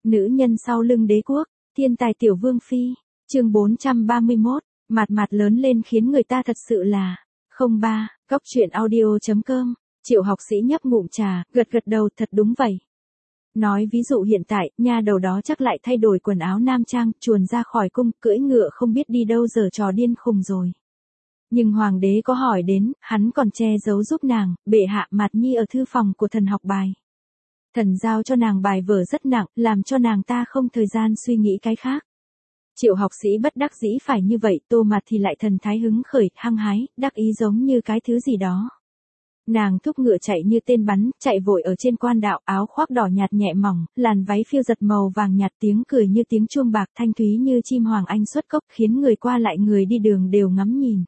Nữ nhân sau lưng đế quốc, thiên tài tiểu vương phi, chương 431, mặt lớn lên khiến người ta thật sự là, 03, cóc truyện audio.com, Triệu Học Sĩ nhấp ngụm trà, gật đầu, thật đúng vậy. Nói ví dụ hiện tại, nha đầu đó chắc lại thay đổi quần áo nam trang, chuồn ra khỏi cung, cưỡi ngựa không biết đi đâu giờ trò điên khùng rồi. Nhưng hoàng đế có hỏi đến, hắn còn che giấu giúp nàng, bệ hạ Mạt Nhi ở thư phòng của thần học bài. Thần giao cho nàng bài vở rất nặng, làm cho nàng ta không thời gian suy nghĩ cái khác. Triệu Học Sĩ bất đắc dĩ phải như vậy, Tô Mạt thì lại thần thái hứng khởi, hăng hái, đắc ý giống như cái thứ gì đó. Nàng thúc ngựa chạy như tên bắn, chạy vội ở trên quan đạo, áo khoác đỏ nhạt nhẹ mỏng, làn váy phiêu giật màu vàng nhạt, tiếng cười như tiếng chuông bạc, thanh thúy như chim hoàng anh xuất cốc, khiến người qua lại người đi đường đều ngắm nhìn.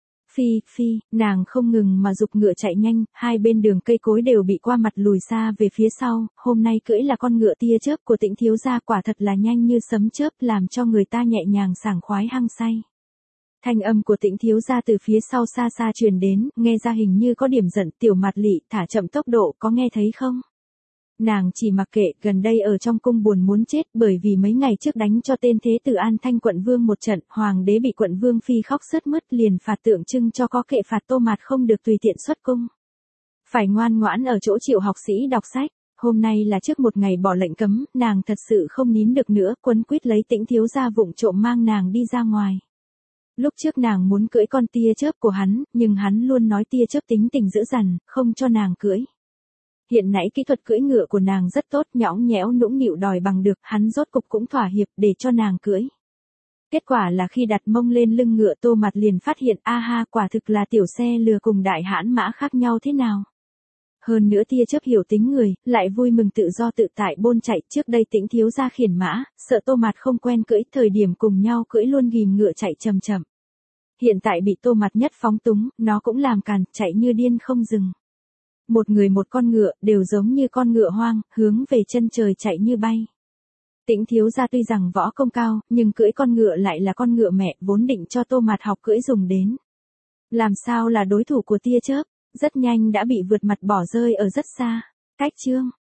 Phi, nàng không ngừng mà giục ngựa chạy nhanh, hai bên đường cây cối đều bị qua mặt lùi xa về phía sau, hôm nay cưỡi là con ngựa tia chớp của Tĩnh thiếu gia, quả thật là nhanh như sấm chớp, làm cho người ta nhẹ nhàng sảng khoái hăng say. Thanh âm của Tĩnh thiếu gia từ phía sau xa xa truyền đến, nghe ra hình như có điểm giận, tiểu Mạt Lị, thả chậm tốc độ, có nghe thấy không? Nàng chỉ mặc kệ, gần đây ở trong cung buồn muốn chết, bởi vì mấy ngày trước đánh cho tên thế tử An Thanh quận vương một trận, hoàng đế bị quận vương phi khóc sướt mướt, liền phạt tượng trưng cho có kệ phạt Tô Mạt không được tùy tiện xuất cung. Phải ngoan ngoãn ở chỗ Triệu Học Sĩ đọc sách. Hôm nay là trước một ngày bỏ lệnh cấm, nàng thật sự không nín được nữa, quấn quýt lấy Tĩnh thiếu gia vụng trộm mang nàng đi ra ngoài. Lúc trước nàng muốn cưỡi con tia chớp của hắn, nhưng hắn luôn nói tia chớp tính tình dữ dằn, không cho nàng cưỡi. Hiện nãy kỹ thuật cưỡi ngựa của nàng rất tốt, nhõng nhẽo nũng nịu đòi bằng được, hắn rốt cục cũng thỏa hiệp để cho nàng cưỡi. Kết quả là khi đặt mông lên lưng ngựa, Tô Mạt liền phát hiện, quả thực là tiểu xe lừa cùng đại hãn mã khác nhau thế nào. Hơn nữa tia chớp hiểu tính người, lại vui mừng tự do tự tại bôn chạy, trước đây Tĩnh thiếu gia khiển mã, sợ Tô Mạt không quen cưỡi, thời điểm cùng nhau cưỡi luôn ghìm ngựa chạy chậm chậm. Hiện tại bị Tô Mạt nhất phóng túng, nó cũng làm càn, chạy như điên không dừng. Một người một con ngựa, đều giống như con ngựa hoang, hướng về chân trời chạy như bay. Tĩnh thiếu gia tuy rằng võ công cao, nhưng cưỡi con ngựa lại là con ngựa mẹ, vốn định cho Tô Mạt học cưỡi dùng đến. Làm sao là đối thủ của tia chớp, rất nhanh đã bị vượt mặt bỏ rơi ở rất xa. Cách chương